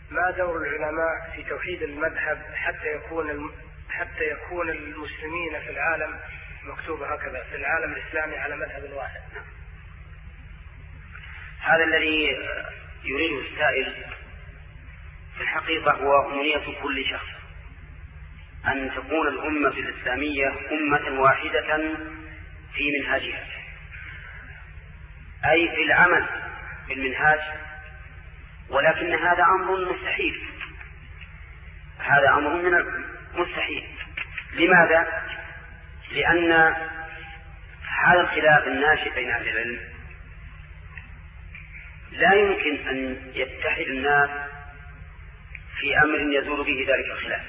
ما دور العلماء في توحيد المذهب حتى يكون المسلمين في العالم مكتوب هكذا في العالم الإسلامي على مذهب واحد؟ هذا الذي يريده السائل في الحقيقة هو أمنية كل شخص، أن تكون الأمة الإسلامية أمة واحدة في منهاجها، أي في العمل بالمنهاج، ولكن هذا أمر مستحيل، هذا أمر من مستحيل. لماذا؟ لأن هذا الخلاف الناشئ بين أهل العلم لا يمكن أن يتحد الناس في أمر يزول به ذلك الخلاف،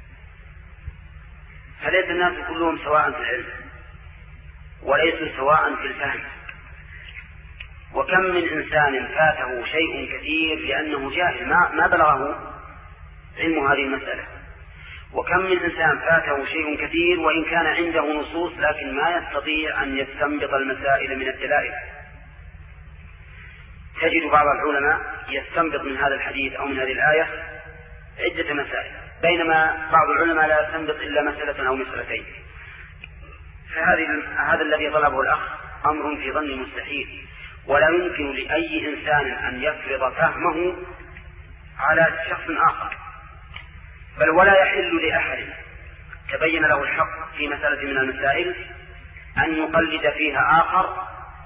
فليس الناس كلهم سواء في العلم وليسوا سواء في الفهم. وكم من إنسان فاته شيء كثير لأنه جاهل ما بلغه علم هذه المسألة، وكم من إنسان فاته شيء كثير وإن كان عنده نصوص لكن ما يستطيع أن يستنبط المسائل من الدلائل. تجد بعض العلماء يستنبط من هذا الحديث أو من هذه الآية عدة مسائل، بينما بعض العلماء لا يستنبط إلا مسألة أو مسألتين. هذا الذي طلبه الأخ أمر في ظن مستحيل، ولا يمكن لأي إنسان أن يفرض فهمه على شخص آخر، بل ولا يحل لأحد تبين له الحق في مسألة من المسائل أن يقلد فيها آخر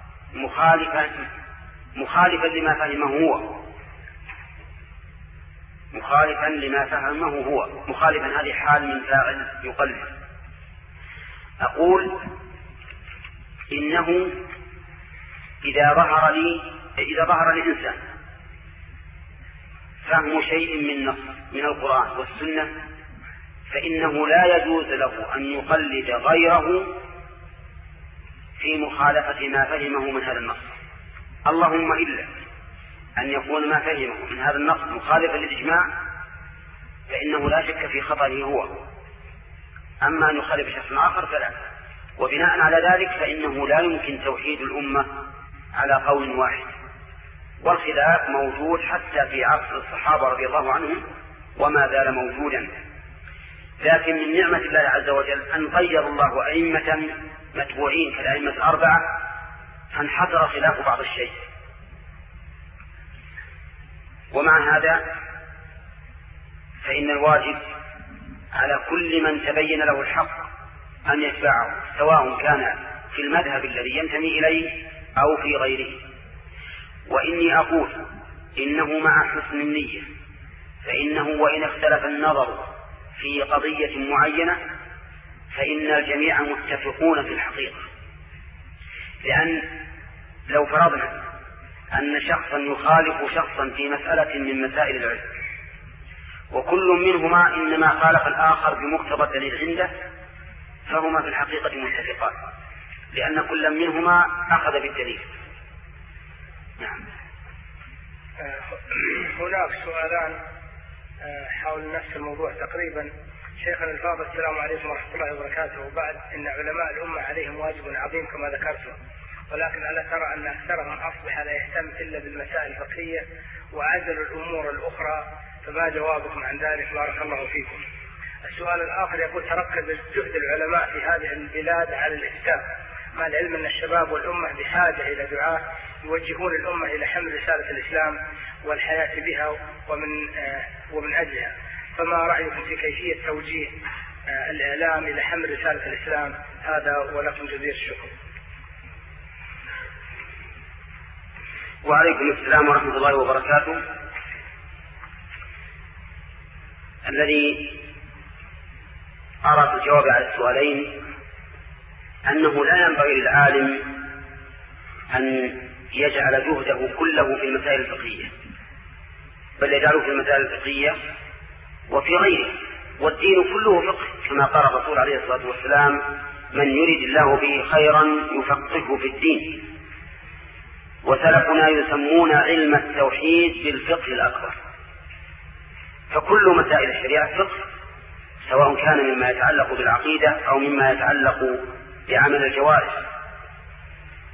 مخالفا لما فهمه هو، مخالفا لما فهمه هو، مخالفا هذه حال من فاعل يقلد. أقول إنه إذا ظهر لإنسان فهم شيء من القرآن والسنة فإنه لا يجوز له أن يقلد غيره في مخالفة ما فهمه من هذا النص، اللهم إلا أن يكون ما فهمه من هذا النص مخالفا للإجماع فإنه لا شك في خطره هو، أما أن يخالف شخص آخر فلا. وبناء على ذلك فإنه لا يمكن توحيد الأمة على قول واحد، والخلاف موجود حتى في عصر الصحابة رضي الله عنهم وما زال موجودا. لكن من نعمة الله عز وجل أن غير الله أئمة متبوعين كالأئمة الأربعة فانحدر خلاف بعض الشيء. ومع هذا فإن الواجب على كل من تبين له الحق أن يتبعه، سواء كان في المذهب الذي ينتمي إليه أو في غيره. وإني أقول إنه مع حسن النية، فإنه وإن اختلف النظر في قضية معينة فإن الجميع متفقون في الحقيقة. لأن لو فرضنا أن شخصا يخالف شخصا في مسألة من مسائل العلم وكل منهما إنما خالف الآخر بمقتضى الدليل عنده فهما في الحقيقة متفقان، لأن كل منهما أخذ بالدليل. نعم. هناك سؤالان حول نفس الموضوع تقريبا. شيخنا الفاضل، السلام عليكم ورحمة الله وبركاته. وبعد إن علماء الأمة عليهم واجب عظيم كما ذكرتم، ولكن ألا ترى أن أكثرهم أصبح لا يهتم إلا بالمسائل الفقهية وعزل الأمور الأخرى، فما جوابكم عن ذلك؟ بارك الله فيكم. السؤال الآخر يقول: تركز جهد العلماء في هذه البلاد على الإفتاء، مع العلم أن الشباب والأمة بحاجة إلى دعاة يوجهون الأمة إلى حمل رسالة الإسلام والحياة بها ومن أجلها، فما رأيكم في كيفية توجيه الإعلام إلى حمل رسالة الإسلام؟ هذا ولكم جزيل الشكر. وعليكم السلام ورحمة الله وبركاته. الذي أرى في الجواب على السؤالين أنه لا ينبغي للعالم أن يجعل جهده كله في المسائل الفقهية، بل يجعله في المسائل الفقهية وفي غيره، والدين كله فقه، كما قال الرسول عليه الصلاة والسلام: من يريد الله به خيرا يفقهه في الدين. وسلفنا يسمون علم التوحيد بالفقه الأكبر، فكل مسائل الشريعة فقه، سواء كان مما يتعلق بالعقيدة أو مما يتعلق بعمل الجوارح.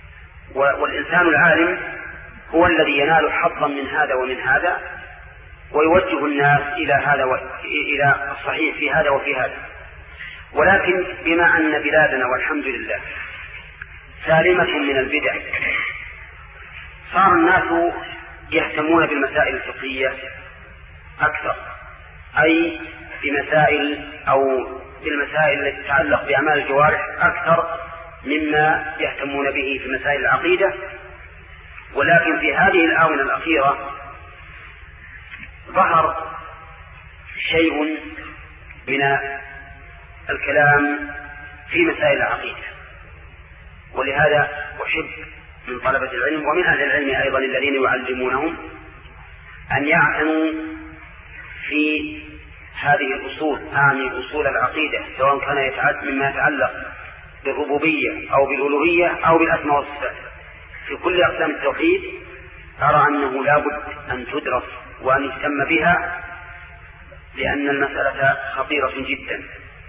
والإنسان العالم هو الذي ينال حظا من هذا ومن هذا، ويوجه الناس إلى الصحيح في هذا وفي هذا. ولكن بما أن بلادنا والحمد لله سالمة من البدع، صار الناس يهتمون بالمسائل الفقهية أكثر، أي بالمسائل التي تتعلق بأعمال الجوارح أكثر مما يهتمون به في مسائل العقيدة. ولكن في هذه الآونة الأخيرة ظهر شيء من الكلام في مسائل العقيدة، ولهذا أحب من طلبة العلم ومن أهل العلم أيضا الذين يعلمونهم أن يعتنوا في هذه الأصول، أصول العقيدة، سواء كان مما يتعلق بالربوبية أو بالألوهية أو بالأسماء والصفات. في كل أقسام التوحيد أرى أنه لا بد أن تدرس وأن يهتم بها، لأن المسألة خطيرة جدا.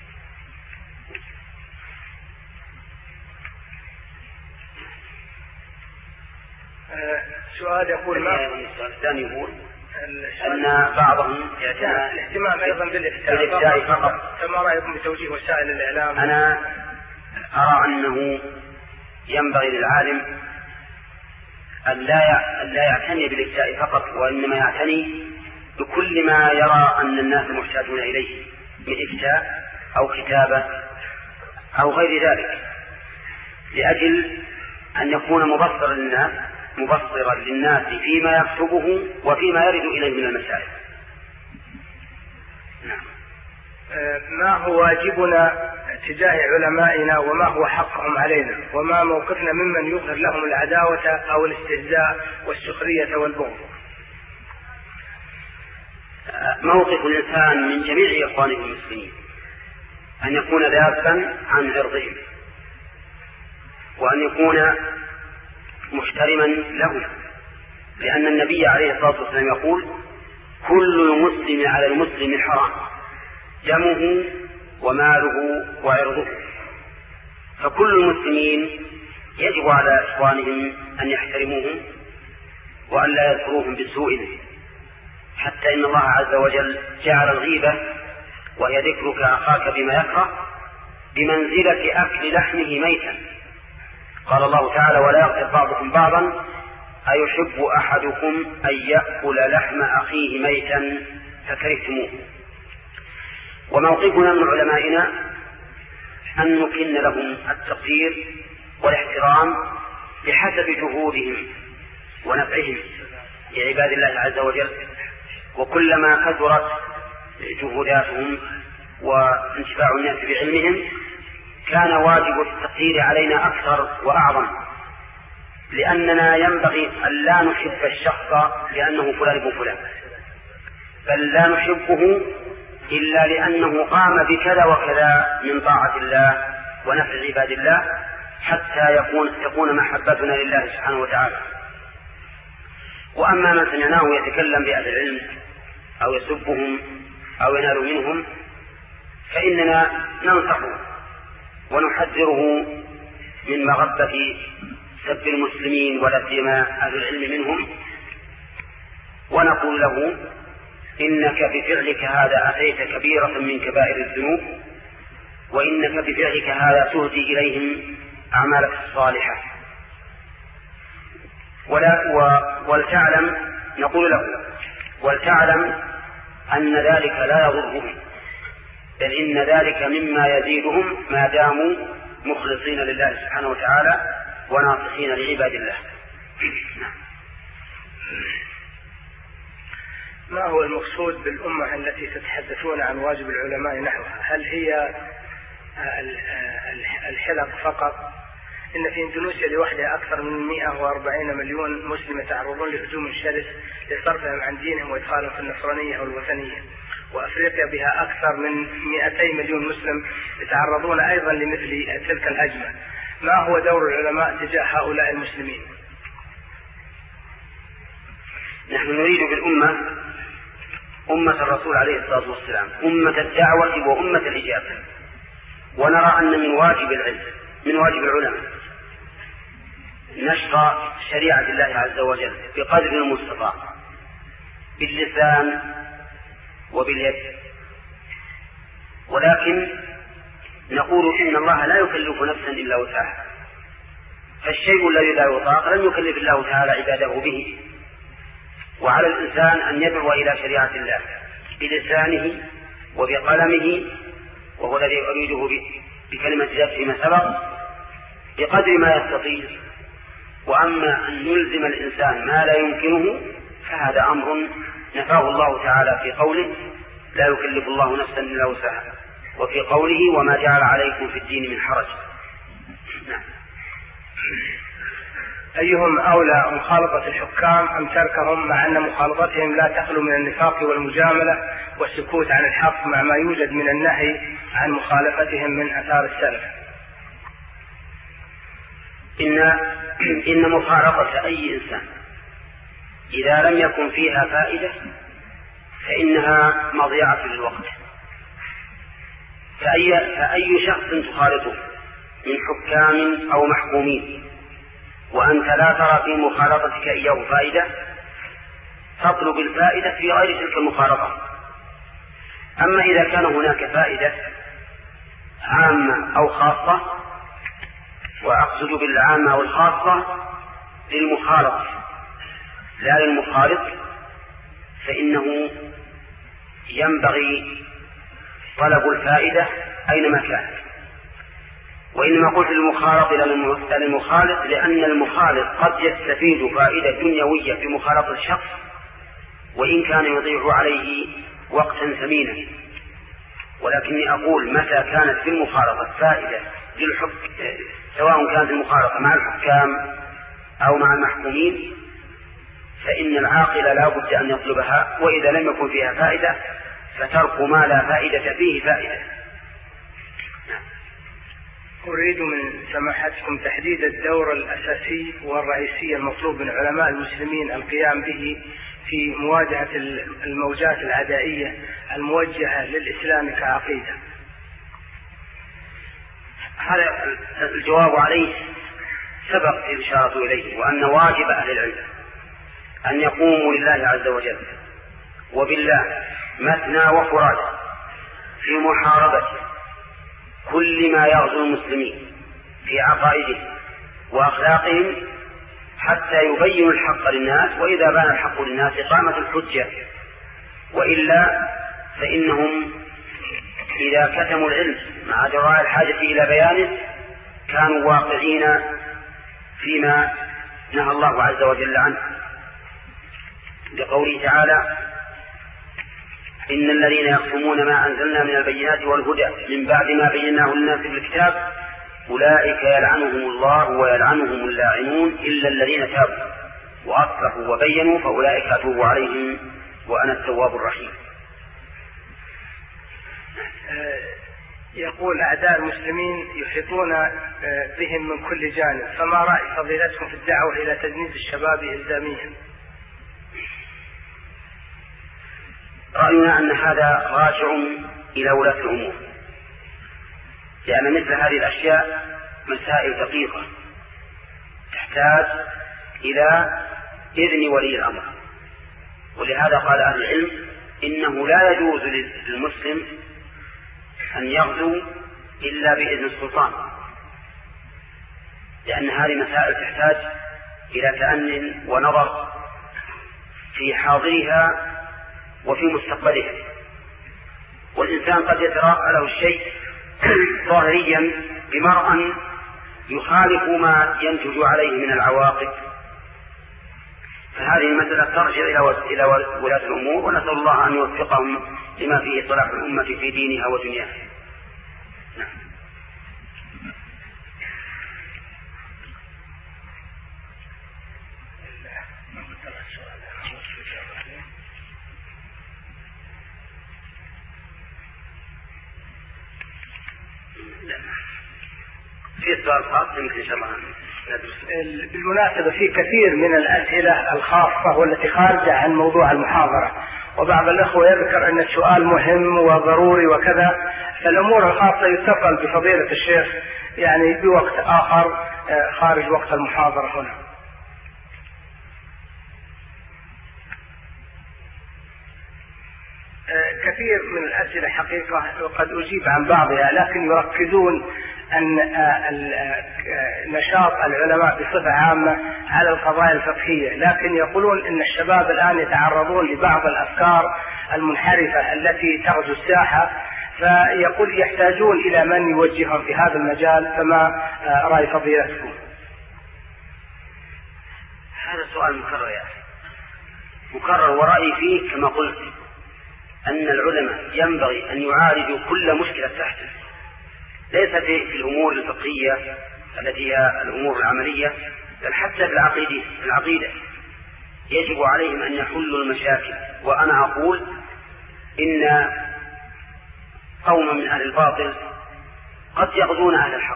سؤال يقول السؤال الثاني يقول أن بعضهم الاهتمام أيضا بالإفتاء فقط، فما رأيكم بتوجيه وسائل الإعلام؟ أنا أرى أنه ينبغي للعالم أن لا يعتني بالإفتاء فقط، وإنما يعتني بكل ما يرى أن الناس محتاجون إليه من إفتاء أو كتابة أو غير ذلك، لأجل أن يكون مبصرا للناس فيما يكتبه وفيما يرد إليه من المسائل. نعم. ما هو واجبنا تجاه علمائنا وما هو حقهم علينا، وما موقفنا ممن يظهر لهم العداوة أو الاستهزاء والسخرية والبغض؟ موقف الإنسان من جميع إخوانه المسلمين أن يكون ذابا عن عرضهم، وأن يكون محترما له، لأن النبي عليه الصلاة والسلام يقول: كل المسلم على المسلم حرام، دمه وماله وعرضه. فكل المسلمين يجب على إخوانهم أن يحترموهم وأن لا يذكروهم بسوء، حتى إن الله عز وجل جعل الغيبة وهي ذكرك أخاك بما يكره بمنزلة أكل لحمه ميتا. قال الله تعالى: ولا يغتب بعضكم بعضا أيحب أحدكم أن يأكل لحم أخيه ميتا فكرهتموه. وموقفنا من علمائنا أن نكن لهم التقدير والاحترام بحسب جهودهم ونفعهم لعباد الله عز وجل، وكلما كثرت جهوداتهم وانتفاع الناس بعلمهم كان واجب التقدير علينا أكثر وأعظم، لأننا ينبغي أن لا نحب الشخص لأنه فلان ابن فلان، بل لا نحبه إلا لأنه قام بكذا وكذا من طاعة الله ونفع عباد الله، حتى تكون محبتنا لله سبحانه وتعالى. وأما من سمعناه يتكلم بأهل العلم أو يسبهم أو ينال منهم فإننا ننصحه ونحذره من مغبة سب المسلمين ولا سيما أهل العلم منهم، ونقول له: إنك بفعلك هذا أتيت كبيرة من كبائر الذنوب، وإنك بفعلك هذا تهدي إليهم أعمالك الصالحة. نقول له: ولتعلم أن ذلك لا يضرهم، بل إن ذلك مما يزيدهم ما داموا مخلصين لله سبحانه وتعالى وناصحين لعباد الله. ما هو المقصود بالأمة التي تتحدثون عن واجب العلماء نحوها؟ هل هي الحلق فقط؟ إن في إندونيسيا لوحدها أكثر من 140 مليون مسلم يتعرضون لهجوم شرس لصرفهم عن دينهم وإدخالهم في النصرانية والوثنية، وأفريقيا بها أكثر من 200 مليون مسلم يتعرضون أيضا لمثل تلك الهجمة. ما هو دور العلماء تجاه هؤلاء المسلمين؟ نحن نريد بالأمة أمة الرسول عليه الصلاة والسلام، أمة الدعوة وأمة الإجابة، ونرى أن من واجب العلماء نشر شريعة الله عز وجل بقدر المستطاع، باللسان وباليد، ولكن نقول إن الله لا يكلف نفسا إلا وسعها، فالشيء الذي لا يطاق لم يكلف الله تعالى عباده به، وعلى الإنسان أن يدعو إلى شريعة الله بلسانه وبقلمه، وهو الذي أريده بكلمة الله فيما سبق بقدر ما يستطيع. وأما أن نلزم الإنسان ما لا يمكنه فهذا أمر نفاه الله تعالى في قوله لا يكلف الله نفسا إلا وسعها، وفي قوله وما جعل عليكم في الدين من حرج. نعم. أيهم أولى مخالطة الحكام أم تركهم، مع أن مخالطتهم لا تخلو من النفاق والمجاملة والسكوت عن الحق، مع ما يوجد من النهي عن مخالفتهم من آثار السلف؟ إن مخالطة أي إنسان إذا لم يكن فيها فائدة فإنها مضيعة للوقت. فأي شخص تخالطه من حكام أو محكومين وأنت لا ترى في مخالطتك إياه فائدة تطلب الفائدة في غير تلك المخالطة. أما إذا كان هناك فائدة عامة أو خاصة، وأقصد بالعامة والخاصة للمخالط لا للمخالط، فإنه ينبغي طلب الفائدة أينما كان. وإنما قلت للمخالط لا للمخالط لأن المخالط قد يستفيد فائدة دنيوية في مخالطة الشخص وإن كان يضيع عليه وقتا ثمينا، ولكني أقول متى كانت في المخالطة فائدة سواء كانت المخالطة مع الحكام أو مع المحكومين فإن العاقل لا بد أن يطلبها، وإذا لم يكن فيها فائدة فترك ما لا فائدة فيه فائدة. أريد من سماحتكم تحديد الدور الأساسي والرئيسي المطلوب من علماء المسلمين القيام به في مواجهة الموجات العدائية الموجهة للإسلام كعقيدة. هذا الجواب عليه سبق الإشارة إليه، وأن واجب أهل العلم أن يقوموا لله عز وجل وبالله مثنى وفرادى في محاربة كل ما يغزو المسلمين في عقائدهم وأخلاقهم حتى يبينوا الحق للناس، وإذا بان الحق للناس قامت الحجة، وإلا فإنهم إذا كتموا العلم مع جراء الحاجة إلى بيانه كانوا واقعين فيما نهى الله عز وجل عنه، لقوله تعالى إن الذين يكتمون ما أنزلنا من البينات والهدى من بعد ما بيناه للناس في الكتاب أولئك يلعنهم الله ويلعنهم اللاعنون إلا الذين تابوا وأصلحوا وبينوا فأولئك أتوب عليهم وأنا التواب الرحيم. يقول أعداء المسلمين يحيطون بهم من كل جانب، فما رأي فضيلتكم في الدعوة إلى تجنيد الشباب إلزاميا؟ رأينا أن هذا راجع إلى ولاة الأمور، لأن مثل هذه الأشياء مسائل دقيقة تحتاج إلى إذن ولي الأمر، ولهذا قال أهل العلم إنه لا يجوز للمسلم أن يغزو إلا بإذن السلطان، لأن هذه مسائل تحتاج إلى تأنٍ ونظر في حاضرها وفي مستقبلها، والإنسان قد يتراءى له الشيء ظاهريا بمرأى يخالف ما ينتج عليه من العواقب، فهذه المسألة ترجع إلى ولاة الأمور، ونسأل الله أن يوفقهم لما فيه صلاح الأمة في دينها ودنياها. نعم. في سؤال خاص يمكن إن شاء الله ندرس. بالمناسبة في كثير من الأسئلة الخاصة والتي خارجة عن موضوع المحاضرة، وبعض الأخوة يذكر أن السؤال مهم وضروري وكذا، فالأمور الخاصة يتصل بفضيلة الشيخ يعني بوقت آخر خارج وقت المحاضرة هنا. كثير من الأسئلة حقيقة وقد أجيب عن بعضها، لكن يركزون أن نشاط العلماء بصفة عامة على القضايا الفقهية، لكن يقولون أن الشباب الآن يتعرضون لبعض الأفكار المنحرفة التي تغزو الساحة، فيقول يحتاجون إلى من يوجههم في هذا المجال، فما رأي فضيلتكم؟ هذا سؤال مكرر يا أخي، مكرر، ورأيي فيه كما قلت أن العلماء ينبغي أن يعالجوا كل مشكلة تحدث، ليس في الأمور الفقهية التي هي الأمور العملية، بل حتى في العقيدة يجب عليهم أن يحلوا المشاكل. وأنا أقول إن قوم من أهل الباطل قد يغزون أهل الحق،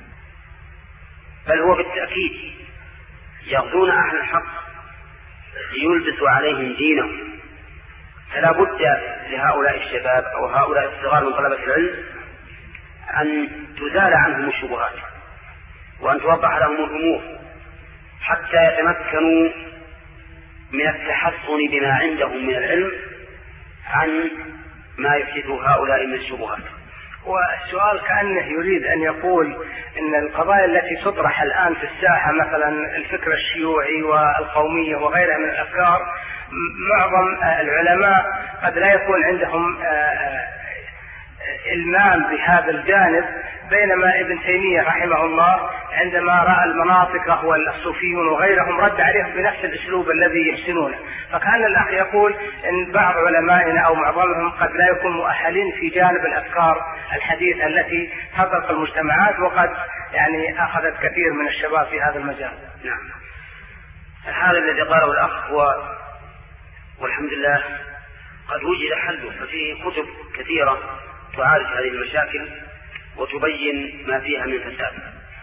بل هو بالتأكيد يغزون أهل الحق ليلبسوا عليهم دينهم، فلا بد لهؤلاء الشباب أو هؤلاء الصغار من طلبة العلم أن تزال عنهم الشبهات وأن توضح لهم الأمور حتى يتمكنوا من التحصن بما عندهم من العلم عن ما يحدثه هؤلاء من الشبهات. والسؤال كأنه يريد أن يقول إن القضايا التي تطرح الآن في الساحة، مثلا الفكر الشيوعي والقومية وغيرها من الأفكار، معظم العلماء قد لا يكون عندهم إلمام بهذا الجانب، بينما ابن تيمية رحمه الله عندما رأى المناطق والصوفيون وغيرهم رد عليهم بنفس الأسلوب الذي يحسنونه. فكان الأخ يقول إن بعض علمائنا أو معظمهم قد لا يكون مؤهلين في جانب الأفكار الحديثة التي تغرق المجتمعات، وقد يعني أخذت كثير من الشباب في هذا المجال. نعم، هذا الذي قاله الأخ والحمد لله قد وجد حله، ففيه كتب كثيرة تعالج هذه المشاكل وتبين ما فيها من فساد.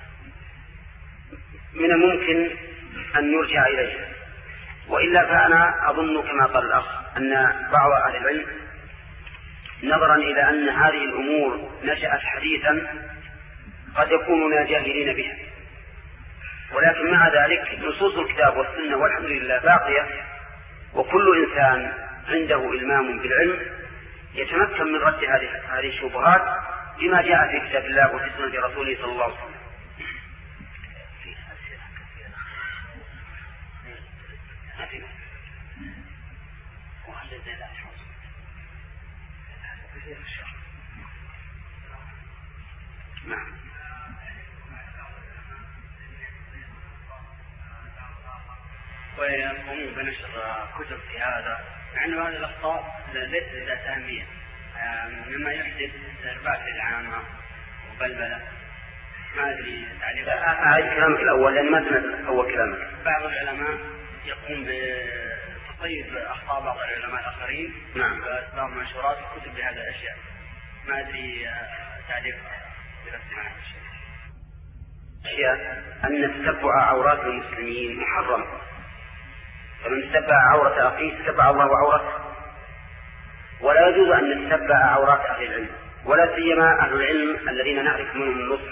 من الممكن أن نرجع إليه، وإلا فأنا أظن كما قال الأخ أن بعض أهل العلم نظرا إلى أن هذه الأمور نشأت حديثا قد يكونون جاهلين بها، ولكن مع ذلك نصوص الكتاب والسنة والحمد لله باقية، وكل إنسان عنده إلمام بالعلم يتمكن من رد هذه الشبهات بما جاء في كتاب الله وفي سنة رسوله صلى الله عليه وسلم. نعم. ويقومون بنشر كتب في هذا، مع أن هذه الأخطاء ليست ذات أهمية، مما يحدث إرباك العامة وبلبلة. ما أدري تعليق. أعيد كلامك الأول لأن ما سمعت أول كلامك. بعض العلماء يقوم بتصيد أخطاء بعض العلماء الآخرين. نعم. وإصدار منشورات كتب بهذا الأشياء. ما أدري تعليق معك. أشياء أن تتبع عورات المسلمين محرم، فمن تتبع عورة أخيه تتبع الله عورته، ولا يجوز أن نتتبع عورات أهل العلم، ولا سيما أهل العلم الذين نعرف منهم النصح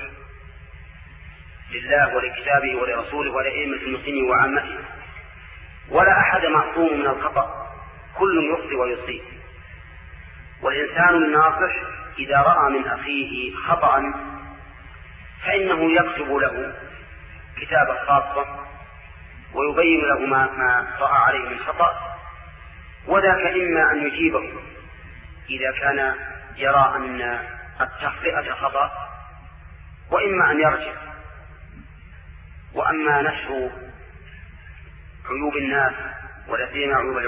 لله ولكتابه ولرسوله ولأئمة المسلمين وعامته. ولا أحد معصوم من الخطأ، كل يخطئ ويصيب، والإنسان الناصح إذا رأى من أخيه خطأ فإنه يكتب له كتابة خاصة ويبين له ما رأى عليه من خطأ، وذاك إما أن يجيبه إذا كان يرى أن التخطئة خطأ، وإما أن يرجع. وأما نشر عيوب الناس ولا سيما عيوب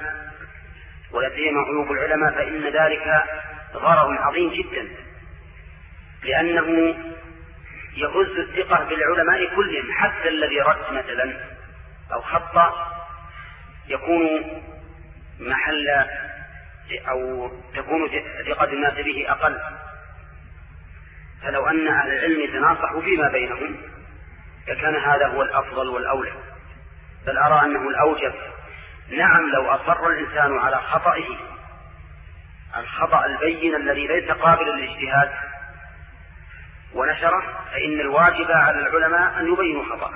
العلماء فإن ذلك ضرر عظيم جدا، لأنه يهز الثقة بالعلماء كلهم، حتى الذي رد مثلا أو خطأ يكون محل أو تكون ثقة الناس به أقل. فلو أن أهل العلم يتناصحوا فيما بينهم لكان هذا هو الأفضل والأولى، بل أرى أنه الأوجب. نعم، لو أصر الإنسان على خطئه الخطأ البين الذي ليس قابل للاجتهاد ونشره، فإن الواجب على العلماء أن يبينوا خطأه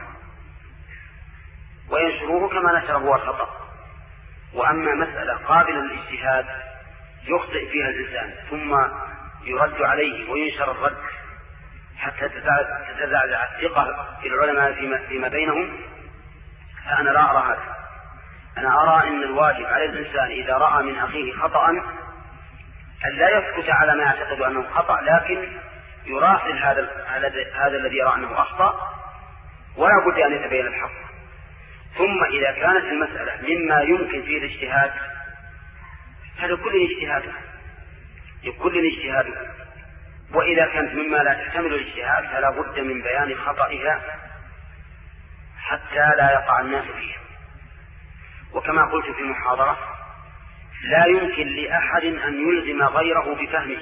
وينشروه كما نشره هو الخطأ. وأما مسألة قابلة للاجتهاد يخطئ فيها الإنسان ثم يرد عليه وينشر الرد حتى تتزعزع الثقة في العلماء فيما بينهم، فأنا لا أرى هذا. أنا أرى أن الواجب على الإنسان إذا رأى من أخيه خطأ أن لا يسكت على ما يعتقد أنه خطأ، لكن يراسل هذا الذي يرى أنه أخطأ، ولا بد أن يتبين الحق. ثم إذا كانت المسألة مما يمكن فيه الاجتهاد فلكل اجتهاده، وإذا كانت مما لا تحتمل الاجتهاد فلا بد من بيان خطئها حتى لا يقع الناس فيها. وكما قلت في المحاضرة لا يمكن لأحد أن يلزم غيره بفهمه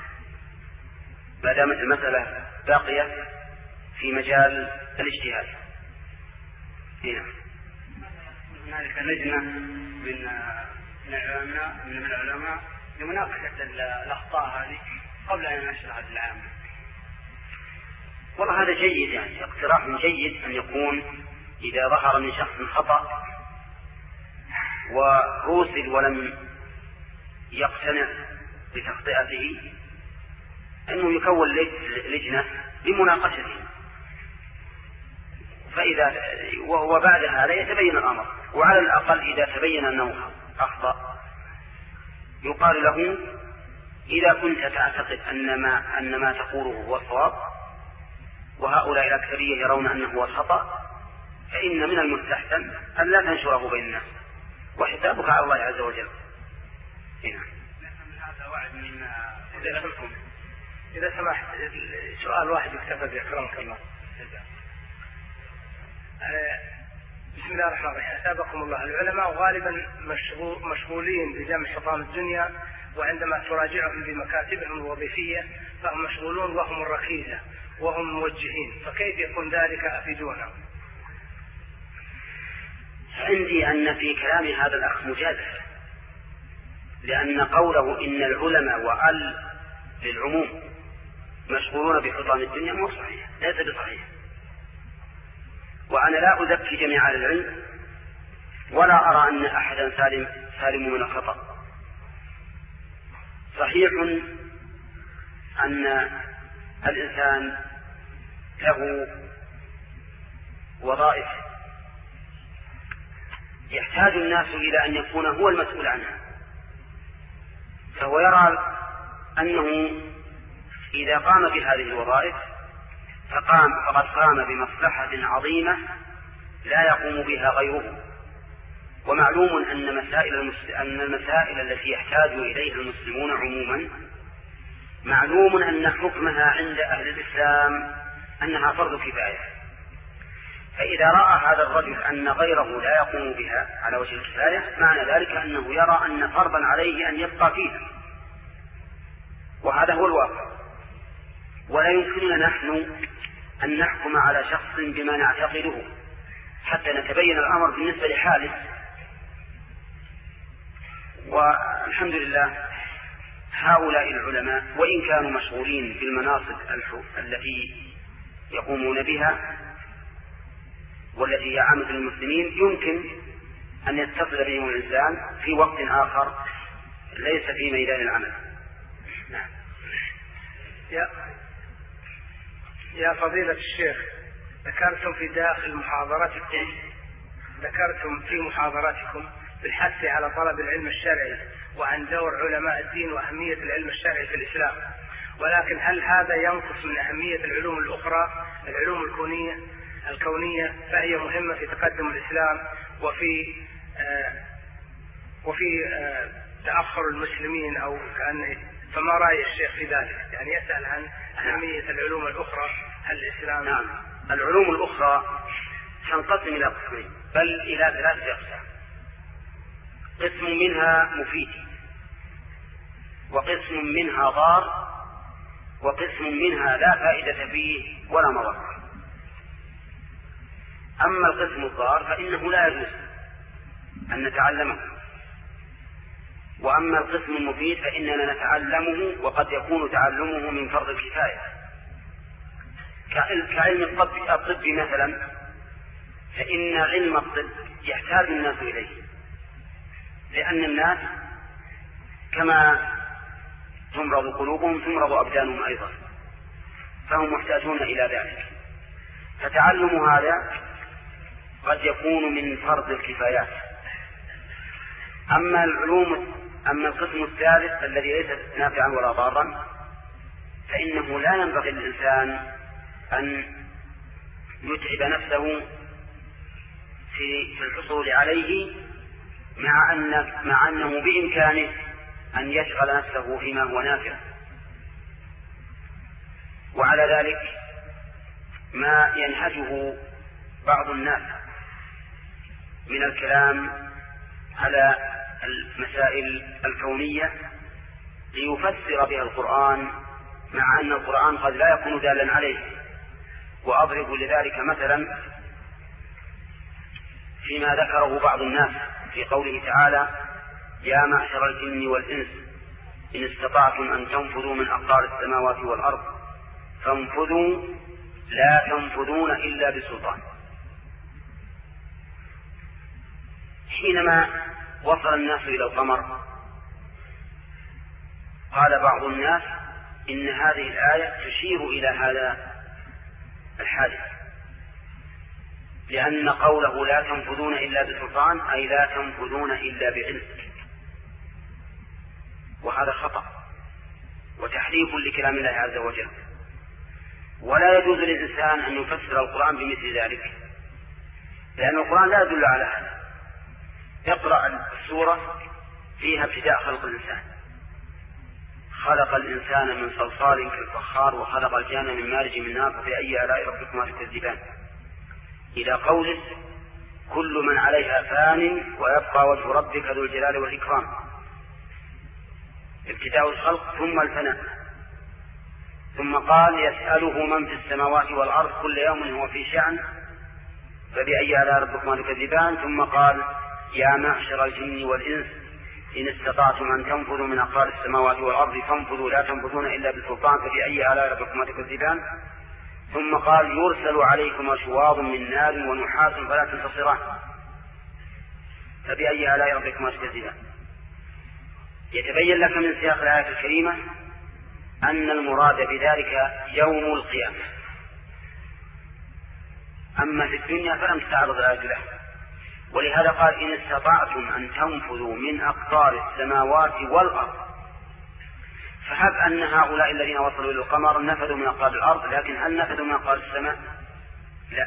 ما دامت المسألة باقية في مجال الاجتهاد. هنا هنالك لجنة من العلماء لمناقشة الأخطاء هذه قبل أن ينشرها للعامة. والله هذا جيد، يعني اقتراح جيد أن يكون إذا ظهر من شخص خطأ ورسل ولم يقتنع بتخطئته أنه يكون لجنة لمناقشته، وبعد هذا يتبين الأمر. وعلى الأقل إذا تبين أنه أخطأ يقال له إذا كنت تعتقد أن ما تقوله هو الصواب وهؤلاء الأكثرية يرون أنه هو الخطأ فإن من المستحسن أن لا تنشره بين الناس وحسابك على الله عز وجل. هذا وعد من فضيلتكم. إذا سمحت سؤال واحد يكتفى بأكرمك الله. بسم الله الرحمن الرحيم. أثابكم الله. العلماء غالبا مشغولين بجمع حطام الدنيا، وعندما تراجعهم بمكاتبهم الوظيفية فهم مشغولون وهم الركيزة وهم موجهين، فكيف يكون ذلك؟ أفيدونا. عندي أن في كلام هذا الأخ مجازفة، لأن قوله إن العلماء وأل للعموم مشغولون بحطام الدنيا مو صحيح، ليس بصحيح. وأنا لا أزكي جميع أهل العلم ولا أرى أن أحدا سالم من الخطأ. صحيح أن الإنسان له وظائف يحتاج الناس إلى أن يكون هو المسؤول عنها، فهو يرى أنه إذا قام بهذه الوظائف فقد قام بمصلحة عظيمة لا يقوم بها غيره. ومعلوم أن المسائل التي يحتاج إليها المسلمون عموما معلوم أن حكمها عند أهل الإسلام أنها فرض كفاية، فإذا رأى هذا الرجل أن غيره لا يقوم بها على وجه الكفاية معنى ذلك أنه يرى أن فرضا عليه أن يبقى فيها، وهذا هو الواقع. ولا يمكننا نحن أن نحكم على شخص بما نعتقده حتى نتبين الأمر بالنسبة لحاله. والحمد لله هؤلاء العلماء وإن كانوا مشغولين بالمناصب التي يقومون بها والتي هي عامة المسلمين يمكن أن يتصل بهم الإنسان في وقت آخر ليس في ميدان العمل. نعم. يا فضيلة الشيخ، ذكرتم في محاضراتكم بالحث على طلب العلم الشرعي وعن دور علماء الدين وأهمية العلم الشرعي في الإسلام، ولكن هل هذا ينقص من أهمية العلوم الأخرى، العلوم الكونية فهي مهمة في تقدم الإسلام وفي تأخر المسلمين أو فما رأي الشيخ في ذلك؟ يعني يسأل عن أهمية العلوم الأخرى. هل الإسلام؟ نعم، العلوم الأخرى تنقسم إلى قسمين بل إلى 3 أقسام. قسم منها مفيد، وقسم منها ضار، وقسم منها لا فائدة فيه ولا مضرة. أما القسم الضار فإنه لا يجوز أن نتعلمه، وأما القسم المفيد فإننا نتعلمه وقد يكون تعلمه من فرض الكفاية، كعلم الطب مثلا، فإن علم الطب يحتاج الناس إليه، لأن الناس كما تمرض قلوبهم تمرض أبدانهم أيضا، فهم محتاجون إلى ذلك. فتعلم هذا قد يكون من فرض الكفايات. أما القسم الثالث الذي ليس نافعا ولا ضارا فإنه لا ينبغي للإنسان أن يتعب نفسه في الحصول عليه، مع أنه بإمكانه أن يشغل نفسه فيما هو نافع. وعلى ذلك ما ينهجه بعض الناس من الكلام على المسائل الكونية ليفسر بها القرآن، مع أن القرآن قد لا يكون دالا عليه. وأضرب لذلك مثلا فيما ذكره بعض الناس في قوله تعالى: يا معشر الجن والإنس إن استطعتم أن تنفذوا من أقطار السماوات والأرض فانفذوا لا تنفذون إلا بسلطان. حينما وصل الناس إلى القمر قال بعض الناس إن هذه الآية تشير إلى هذا الحادث، لأن قوله لا تنفذون إلا بسلطان أي لا تنفذون إلا بعلم، وهذا خطأ وتحريف لكلام الله عز وجل. ولا يجوز للإنسان أن يفسر القرآن بمثل ذلك، لأن القرآن لا يدل على هذا. اقرأ السورة فيها ابتداء خلق الإنسان: خلق الإنسان من صلصال كالفخار وخلق الجان من مارج من نار فبأي آلاء ربكما تكذبان، إلى قوله: كل من عليها فان ويبقى وجه ربك ذو الجلال والإكرام. ابتداء الخلق ثم الفناء، ثم قال: يسأله من في السماوات والأرض كل يوم هو في شأن فبأي آلاء ربكما تكذبان. ثم قال: يا معشر الجن والإنس إن استطعتم أن تنفذوا من أقطار السماوات والأرض فانفذوا لا تنفذون إلا بسلطان فبأي آلاء ربكما تكذبان. ثم قال: يرسل عليكم شواظ من نار ونحاس فلا تنتصران فبأي آلاء ربكما تكذبان. يتبين لك من سياق الآية الكريمة أن المراد بذلك يوم القيامة، أما في الدنيا فلم تتعرض الآية له. ولهذا قال: إن استطعتم أن تنفذوا من أقطار السماوات والأرض. فهب أن هؤلاء الذين وصلوا إلى القمر نفذوا من أقطار الأرض، لكن هل نفذوا من أقطار السماء؟ لا.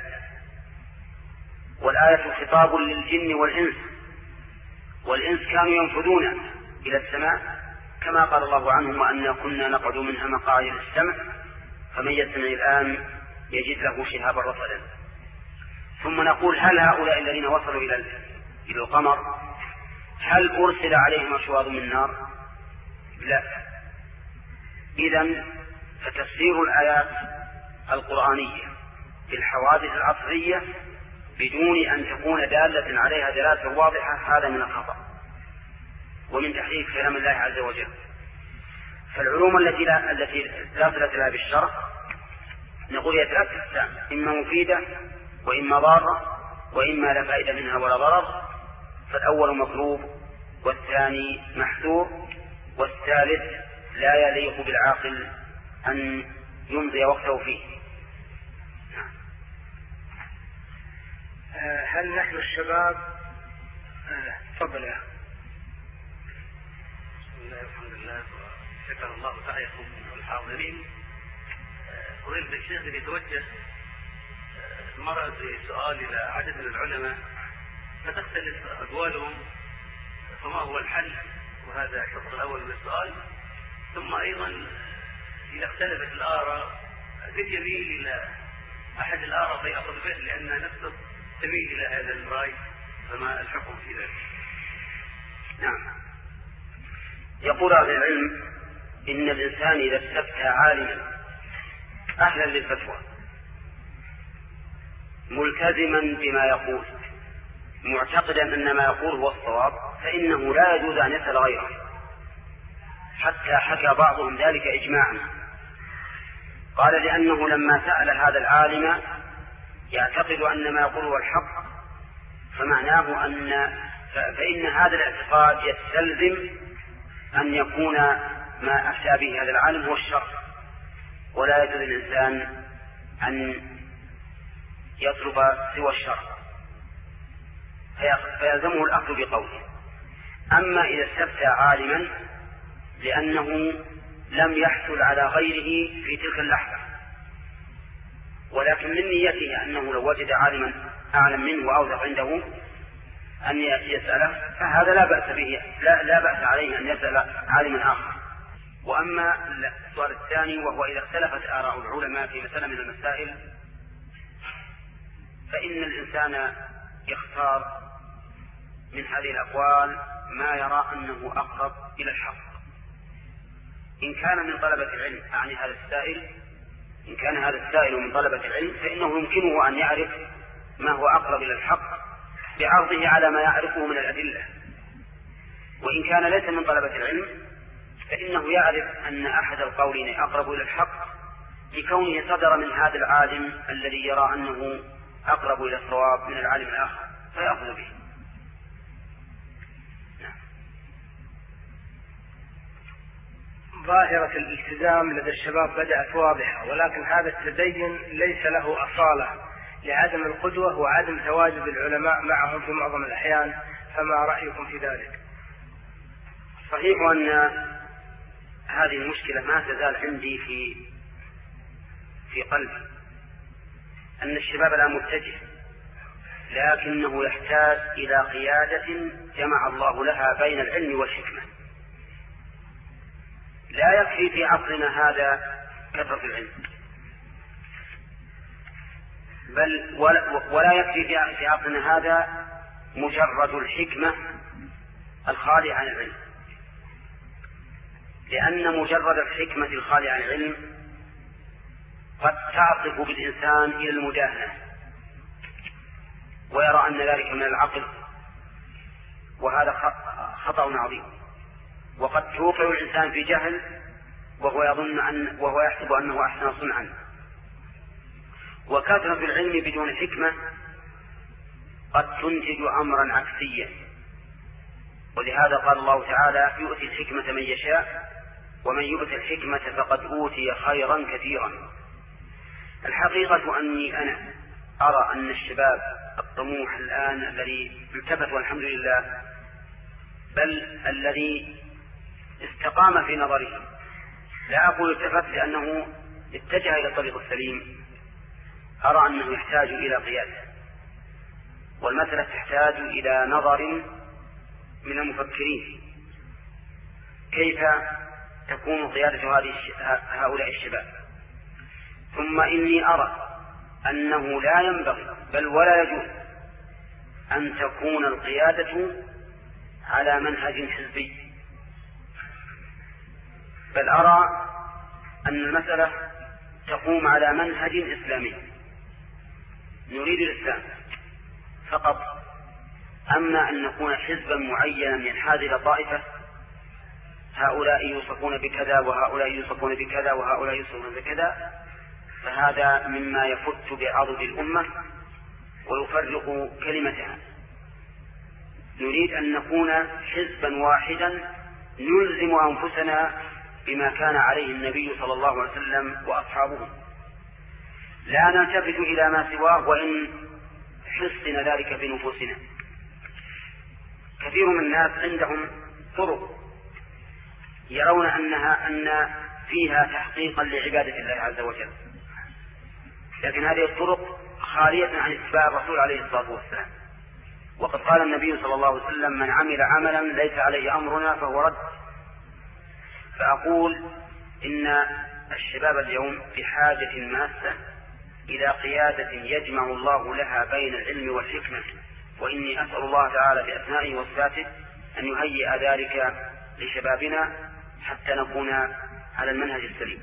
والآية خطاب للجن والإنس، والإنس كانوا ينفذون إلى السماء كما قال الله عنهم: وأنا كنا نقعد منها مقاعد للسمع فمن يستمع الآن يجد له شهابا رصدا. ثم نقول: هل هؤلاء الذين وصلوا إلى القمر هل أرسل عليهم شواظ من نار؟ لا. إذن فتفسير الآيات القرآنية في الحوادث العصرية بدون أن تكون دالة عليها دلالة واضحة هذا من الخطأ ومن تحريف كلام الله عز وجل. فالعلوم التي لا صلة لها بالشرع نقول هي ثلاث أقسام: إما مفيدة وإما ضارة وإما لا فائدة منها ولا ضرر. فالأول مطلوب والثاني محذور والثالث لا يليق بالعاقل أن يمضي وقته فيه. هل نحن الشباب تفضل يا بسم الله الحمد لله وشكر الله سعيكم والحاضرين. فضيلة الشيخ يتوجه المرأة بسؤال إلى عدد من العلماء فتختلف أقوالهم، فما هو الحل؟ وهذا الشق الأول من السؤال. ثم أيضا إذا اختلفت الآراء قد يميل إلى أحد الآراء فيأخذ به لأن نفسه تميل إلى هذا الرأي، فما الحكم في ذلك؟ نعم. يقول أهل العلم إن الإنسان إذا استفتى عالما أهلا للفتوى ملتزما بما يقول معتقدا أن ما يقول هو الصواب فإنه لا يجوز أن يسأل غيره، حتى حكى بعضهم ذلك إجماعا. قال: لأنه لما سأل هذا العالم يعتقد أن ما يقول هو الحق، فمعناه فإن هذا الاعتقاد يستلزم أن يكون ما أفتى به هذا العالم هو الشرع، ولا يجوز للإنسان أن يطلب سوى الشرع فيلزمه الأخذ بقوله. أما إذا استفتى عالما لأنه لم يحصل على غيره في تلك اللحظة، ولكن من نيته أنه لو وجد عالما أعلم منه وأوثق عنده أن يسأله، فهذا لا بأس به، لا بأس عليه أن يسأل عالما آخر. وأما السؤال الثاني وهو إذا اختلفت آراء العلماء في مسألة من المسائل، فإن الإنسان يختار من هذه الأقوال ما يرى أنه أقرب إلى الحق. إن كان من طلبة العلم يعني هذا السائل، إن كان هذا السائل من طلبة العلم فإنه يمكنه أن يعرف ما هو أقرب إلى الحق بعرضه على ما يعرفه من الأدلة. وإن كان ليس من طلبة العلم فإنه يعرف أن أحد القولين أقرب إلى الحق لكونه صدر من هذا العالم الذي يرى أنه أقرب إلى الصواب من العالم الآخر فيأخذ به. ظاهرة الالتزام لدى الشباب بدأت واضحة، ولكن هذا التدين ليس له أصالة لعدم القدوة وعدم تواجد العلماء معهم في معظم الأحيان، فما رأيكم في ذلك؟ صحيح أن هذه المشكلة ما تزال عندي في قلبي، أن الشباب لا متجه، لكنه يحتاج إلى قيادة جمع الله لها بين العلم والحكمة. لا يكفي في عصرنا هذا كثرة العلم، بل ولا يكفي في عصرنا هذا مجرد الحكمة الخالية عن العلم، لأن مجرد الحكمة الخالية عن العلم قد تعصف بالإنسان إلى المداهنة ويرى أن ذلك من العقل، وهذا خطأ عظيم. وقد توقع الإنسان في جهل وهو يحسب أنه أحسن صنعا. وكثرة العلم بدون حكمة قد تنتج أمرا عكسيا، ولهذا قال الله تعالى: يؤتي الحكمة من يشاء ومن يؤتي الحكمة فقد أوتي خيرا كثيرا. الحقيقة أني أنا أرى أن الشباب الطموح الآن الذي التفت والحمد لله، بل الذي استقام في نظره، لا أقول التفت لأنه اتجه إلى الطريق السليم، أرى أنه يحتاج إلى قيادة، والمسألة تحتاج إلى نظر من المفكرين كيف تكون قيادة هؤلاء الشباب. ثم إني أرى أنه لا ينبغي بل ولا يجوز أن تكون القيادة على منهج حزبي، بل أرى أن المسألة تقوم على منهج إسلامي، نريد الإسلام فقط. أما أن نكون حزبا معينا ينحاز إلى طائفة، هؤلاء يوصفون بكذا وهؤلاء يوصفون بكذا وهؤلاء يوصفون بكذا، فهذا مما يفت بعضد الأمة ويفرق كلمتها. نريد أن نكون حزبا واحدا نلزم أنفسنا بما كان عليه النبي صلى الله عليه وسلم وأصحابه، لا نلتفت إلى ما سواه وإن حسن ذلك في نفوسنا. كثير من الناس عندهم طرق يرون أن فيها تحقيقا لعبادة الله عز وجل، لكن هذه الطرق خالية عن اتباع الرسول عليه الصلاة والسلام. وقد قال النبي صلى الله عليه وسلم: من عمل عملا ليس عليه أمرنا فهو رد. فأقول إن الشباب اليوم بحاجة ماسة إلى قيادة يجمع الله لها بين العلم والحكمة، وإني أسأل الله تعالى بأسمائه وصفاته أن يهيئ ذلك لشبابنا حتى نكون على المنهج السليم.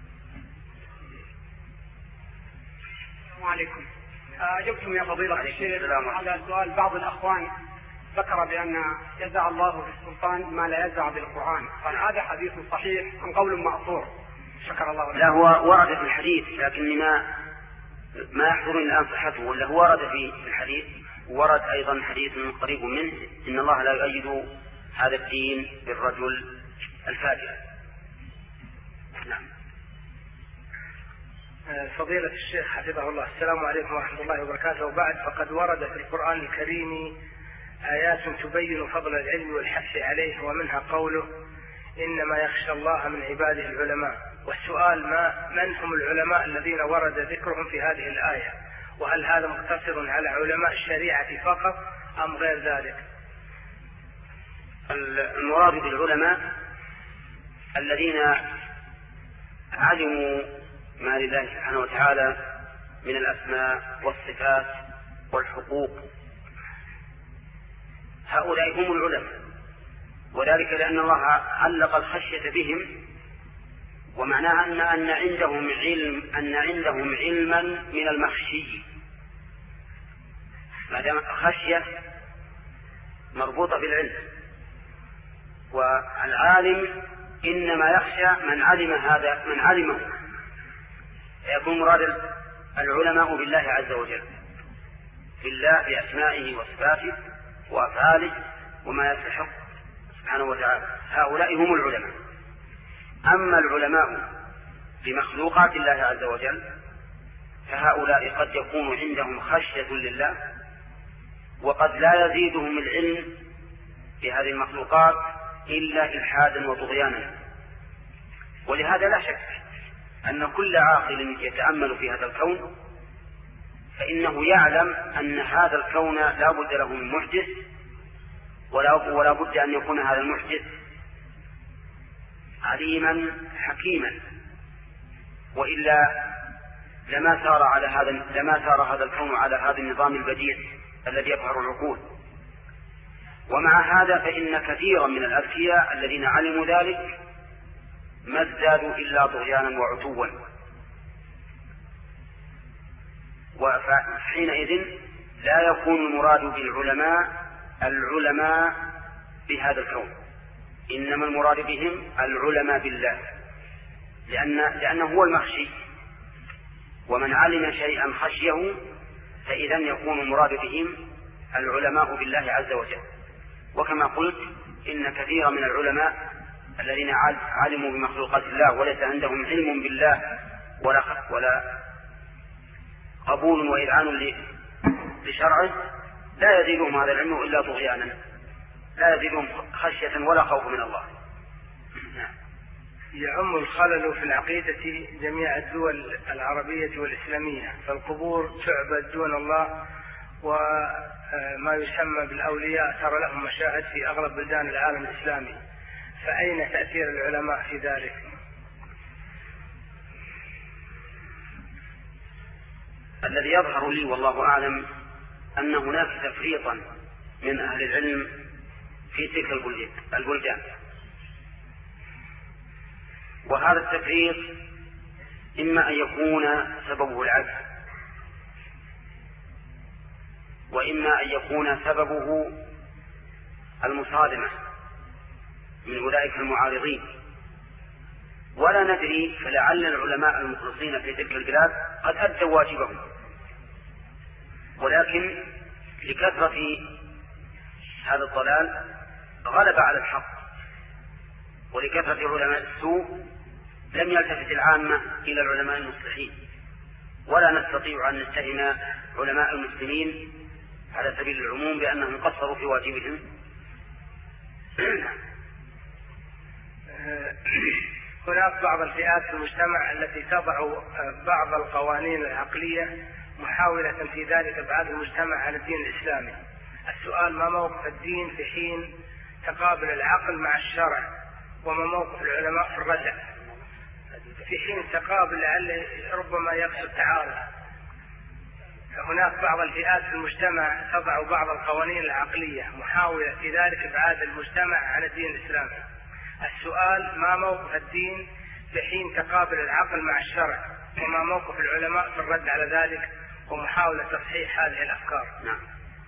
السلام عليكم. أجبتم يا فضيلة الشيخ على سؤال بعض الأخوان ذكر بأن يزع الله في السلطان ما لا يزع بالقرآن، قال هذا حديث صحيح أم قول مأثور؟ شكر الله لك. لا، هو ورد في الحديث، لكن ما يحضرني الآن صحته، ولا هو ورد في الحديث. ورد أيضا حديث قريب منه: إن الله لا يؤيد هذا الدين بالرجل الفاجرة. نعم. فضيلة الشيخ حفظه الله، السلام عليكم ورحمة الله وبركاته. وبعد، فقد ورد في القرآن الكريم آيات تبين فضل العلم والحث عليه، ومنها قوله إنما يخشى الله من عباده العلماء. والسؤال: من هم العلماء الذين ورد ذكرهم في هذه الآية؟ وهل هذا مقتصر على علماء الشريعة فقط أم غير ذلك؟ المراد بالعلماء الذين علموا ما لله سبحانه وتعالى من الأسماء والصفات والحقوق، هؤلاء هم العلماء، وذلك لأن الله علق الخشية بهم، ومعناها أن عندهم علما من المخشي. ما دام خشية مربوطة بالعلم، والعالم إنما يخشى من علمه، فيكون مراد العلماء بالله عز وجل، بالله بأسمائه وصفاته وأفعاله وما يستحق سبحانه وتعالى، هؤلاء هم العلماء. أما العلماء بمخلوقات الله عز وجل فهؤلاء قد يكون عندهم خشية لله، وقد لا يزيدهم العلم بهذه المخلوقات إلا إلحادا وطغيانا. ولهذا لا شك أن كل عاقل يتأمل في هذا الكون فإنه يعلم أن هذا الكون لا بد له من محدث، ولا بد أن يكون هذا المحدث عليما حكيما، وإلا لما سار هذا الكون على هذا النظام البديع الذي يظهر العقول. ومع هذا فإن كثيرا من الأذكياء الذين علموا ذلك ما ازدادوا إلا طغيانا وعتوا، وحينئذ لا يكون المراد بالعلماء العلماء بهذا الكون، إنما المراد بهم العلماء بالله، لأنه هو المخشي، ومن علم شيئا خشيه فإذا يكون المراد بهم العلماء بالله عز وجل. وكما قلت إن كثيرا من العلماء الذين علموا بمخلوقات الله وليس عندهم علم بالله ولا قبول وإذعان لشرعه لا يزيدهم هذا العلم إلا طغيانا، لا يزيدهم خشية ولا خوف من الله. يعم الخلل في العقيدة جميع الدول العربية والإسلامية، فالقبور تعبد دون الله، وما يسمى بالأولياء ترى لهم مشاهد في أغلب بلدان العالم الإسلامي، فأين تأثير العلماء في ذلك؟ الذي يظهر لي والله أعلم أن هناك تفريطا من أهل العلم في تلك البلدان، وهذا التفريط إما أن يكون سببه العجز، وإما أن يكون سببه المصادمة من أولئك المعارضين، ولا ندري، فلعل العلماء المخلصين في تلك البلاد قد أدوا واجبهم، ولكن لكثرة هذا الضلال غلب على الحق، ولكثرة علماء السوء لم يلتفت العامة إلى العلماء المصلحين، ولا نستطيع أن نتهم علماء المسلمين على سبيل العموم بأنهم قصروا في واجبهم. هناك بعض الفئات في المجتمع التي تضع بعض القوانين العقلية محاولة في ذلك إبعاد المجتمع عن الدين الإسلامي. السؤال: ما موقف الدين في حين تقابل العقل مع الشرع؟ وما موقف العلماء في الردع في حين تقابل لعل ربما يقصد تعارض؟ هناك بعض الفئات في المجتمع تضع بعض القوانين العقلية محاولة في ذلك إبعاد المجتمع عن الدين الإسلامي. السؤال: ما موقف الدين في حين تقابل العقل مع الشرع؟ وما موقف العلماء في الرد على ذلك ومحاولة تصحيح هذه الأفكار؟ نعم.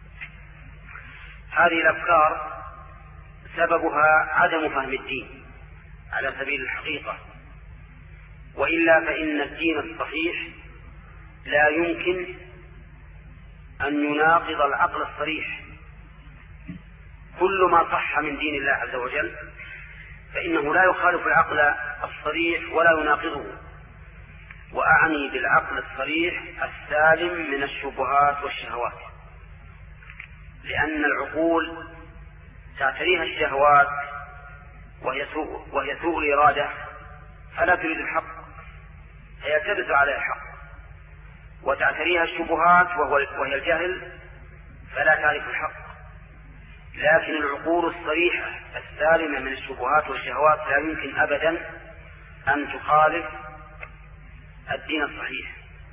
هذه الأفكار سببها عدم فهم الدين على سبيل الحقيقة، وإلا فإن الدين الصحيح لا يمكن أن يناقض العقل الصريح. كل ما صح من دين الله عز وجل فإنه لا يخالف العقل الصريح ولا يناقضه. وأعني بالعقل الصريح السالم من الشبهات والشهوات، لأن العقول تعتريها الشهوات وهي سوء الإرادة فلا تريد الحق فيلتبس على الحق، وتعتريها الشبهات وهي الجهل فلا تعرف الحق. لكن العقول الصريحة السالمة من الشبهات والشهوات لا يمكن أبدا أن تخالف الدين الصحيح.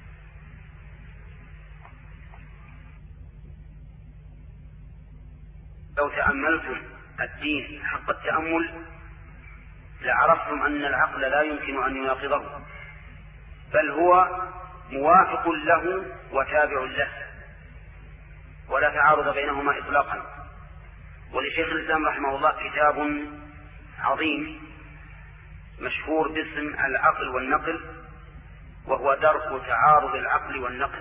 لو تأملتم الدين حق التأمل لعرفتم أن العقل لا يمكن أن يناقضه، بل هو موافق له وتابع له، ولا تعارض بينهما إطلاقا. ولشيخ الإسلام رحمه الله كتاب عظيم مشهور باسم العقل والنقل، وهو درء تعارض العقل والنقل.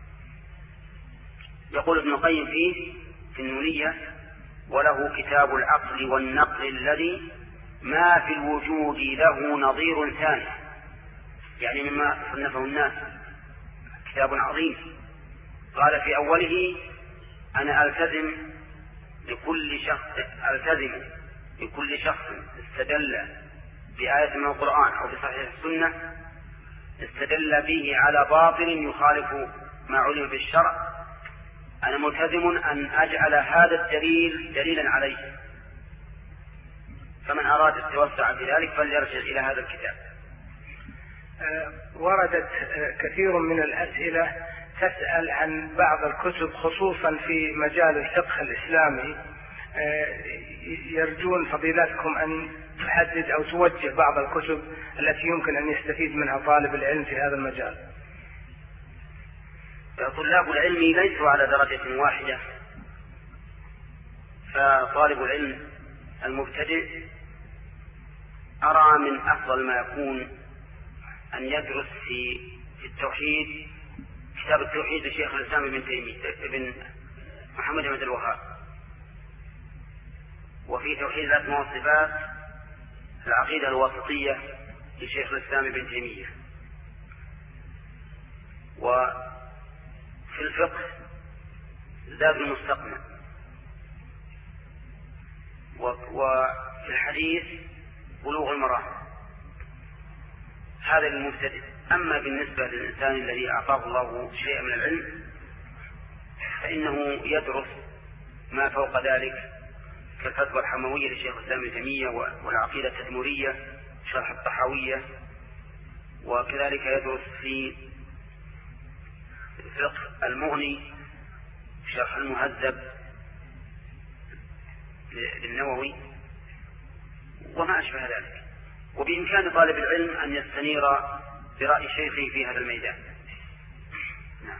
يقول ابن القيم فيه في النونية: وله كتاب العقل والنقل الذي ما في الوجود له نظير ثاني، يعني مما صنفه الناس، كتاب عظيم. قال في أوله: أنا ألتزم لكل شخص استدل بآية من القرآن أو بصحيح السنة استدل به على باطل يخالف ما علم في الشرع، أنا ملتزم أن أجعل هذا الدليل دليلا عليه، فمن أراد التوسع في ذلك فليرجع إلى هذا الكتاب. وردت كثير من الأسئلة تسأل عن بعض الكتب خصوصا في مجال الفقه الإسلامي، يرجون فضيلتكم أن تحدد أو توجه بعض الكتب التي يمكن أن يستفيد منها طالب العلم في هذا المجال. طلاب العلم ليسوا على درجة واحدة، فطالب العلم المبتدئ أرى من أفضل ما يكون أن يدرس في التوحيد كتاب التوحيد لشيخ الإسلام ابن محمد بن عبد الوهاب، وفي توحيد الأسماء والصفات العقيدة الواسطية لشيخ الإسلام ابن تيمية، وفي الفقه زاد المستقنع، وفي الحديث بلوغ المرام. هذا للمبتدئ. أما بالنسبة للإنسان الذي أعطاه الله شيئا من العلم فإنه يدرس ما فوق ذلك كالفتوى الحموية لشيخ الإسلام ابن تيمية والعقيدة التدمرية شرح الطحاوية، وكذلك يدرس في فقه المغني شرح المهذب للنووي وما أشبه ذلك. وبإمكان طالب العلم أن يستنير برأي شيخه في هذا الميدان. نعم.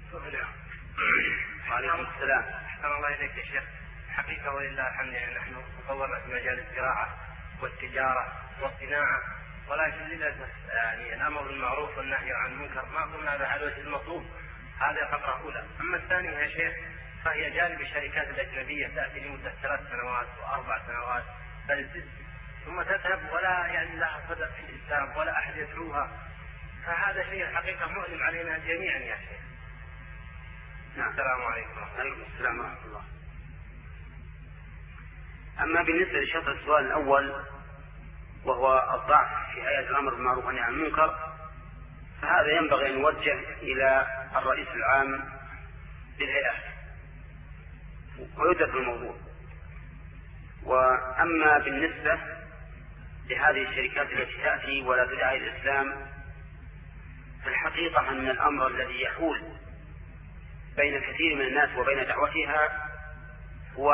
وعليكم السلام. أحسن الله إليك يا شيخ. حقيقة ولله الحمد نحن تطورنا في مجال الزراعة والتجارة والصناعة، ولكن للأسف يعني الأمر بالمعروف والنهي عن المنكر ما قمنا هذا على الوجه المطلوب. هذا خطرة أولى. أما الثانية يا شيخ فهي جانب الشركات الأجنبية تأتي لمدة 3 سنوات و4 سنوات ثم تذهب ولا يعني لها صدى في الإسلام ولا أحد يدعوها، فهذا شيء حقيقة مؤلم علينا جميعا يا شيخ. نعم. السلام عليكم. وعليكم السلام ورحمة الله. أما بالنسبة لشطر السؤال الأول وهو الضعف في آية الأمر بالمعروف والنهي عن المنكر، فهذا ينبغي أن يوجه إلى الرئيس العام للهيئات ويدرك الموضوع. وأما بالنسبة لهذه الشركات التي تأتي ولا تدعي الإسلام، فالحقيقة أن الأمر الذي يحول بين كثير من الناس وبين دعوتها هو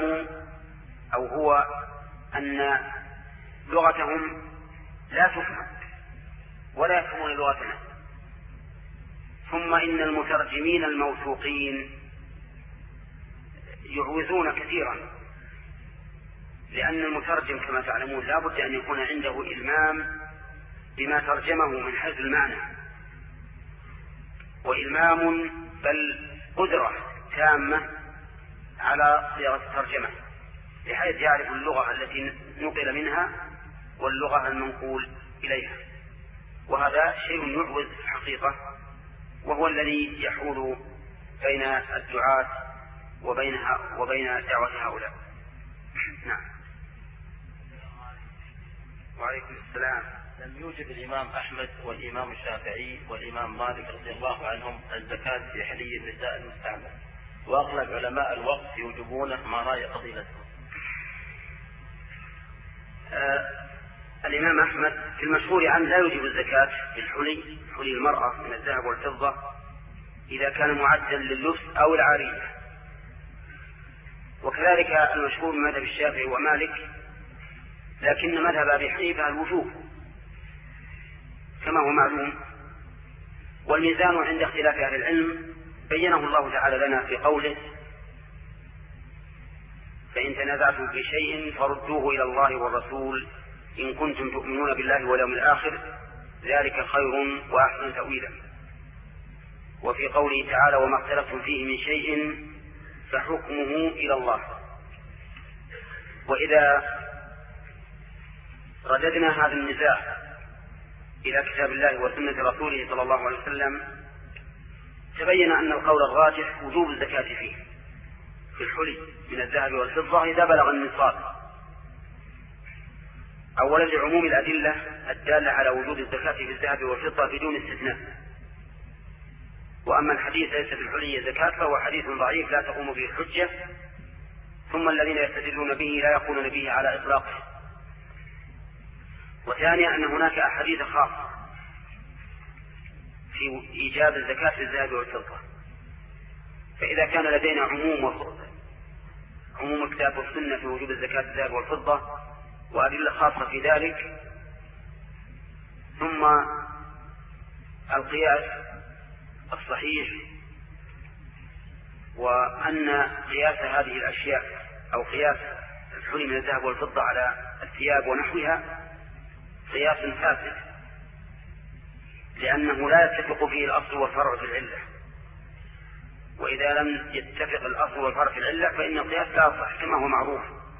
هو أن لغتهم لا تفهم ولا يفهمون لغتنا. ثم إن المترجمين الموثوقين يعوزون كثيرا، لأن المترجم كما تعلمون لا بد أن يكون عنده إلمام بما ترجمه من حيث المعنى، وإلمام بل قدرة تامة على صياغة الترجمة، بحيث يعرف اللغة التي نقل منها واللغة المنقول إليها، وهذا شيء يعوز حقيقة، وهو الذي يحول بين الدعاة وبين دعوة هؤلاء. نعم. وعليكم السلام. لم يوجد الإمام أحمد والإمام الشافعي والإمام مالك رضي الله عنهم الزكاة في حلي النساء المستعمل، وأغلب علماء الوقت يوجبونه، ما رأي فضيلته؟ الإمام أحمد في المشهور عنه لا يوجب الزكاة في الحلي، حلي المرأة من الذهب والفضة، إذا كان معدا لللبس أو العارية. وكذلك المشهور من مذهب الشافعي ومالك، لكن مذهب أبي حنيفة الوجوب كما هو معلوم. والميزان عند اختلاف أهل العلم بينه الله تعالى لنا في قوله: فإن تنازعتم في شيء فردوه إلى الله والرسول إن كنتم تؤمنون بالله واليوم الآخر ذلك خير وأحسن تأويلا. وفي قوله تعالى: وما اختلفتم فيه من شيء فحكمه إلى الله. وإذا رددنا هذا النزاع إلى كتاب الله وسنة رسوله صلى الله عليه وسلم، تبين أن القول الراجح وجوب الزكاة فيه في الحلي من الذهب والفضة إذا بلغ النصاب، أولا لعموم الأدلة الدالة على وجوب الزكاة في الذهب والفضة بدون استثناء. وأما الحديث ليس في الحلي زكاة فهو حديث ضعيف لا تقوم به الحجة، ثم الذين يستدلون به لا يقولون به على إطلاقه. وثانيا أن هناك أحاديث خاصة في إيجاب الزكاة في الذهب والفضة، فإذا كان لدينا عموم الكتاب والسنة في وجوب الزكاة في الذهب والفضة وأدلة خاصة في ذلك، ثم القياس الصحيح، وأن قياس هذه الأشياء أو قياس الحلي من الذهب والفضة على الثياب ونحوها قياس فاسد، لأنه لا يتفق فيه الأصل والفرع في العلة، وإذا لم يتفق الأصل والفرع في العلة فإن القياس لا يصح كما هو معروف.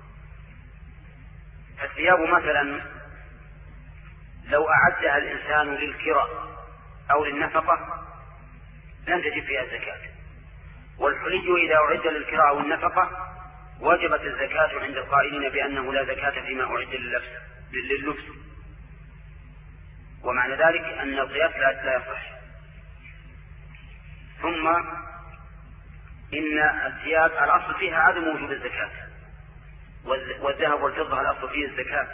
الثياب مثلا لو أعدها الإنسان للكراء أو للنفقة لم تجب فيها الزكاة، والحلي إذا أعد للكراء أو النفقة وجبت الزكاة عند القائلين بأنه لا زكاة فيما أعد لللبس، ومعنى ذلك أن القياس لا يصح. ثم إن الثياب الأصل فيها عدم وجوب الزكاة، والذهب والفضة الأصل فيه الزكاة،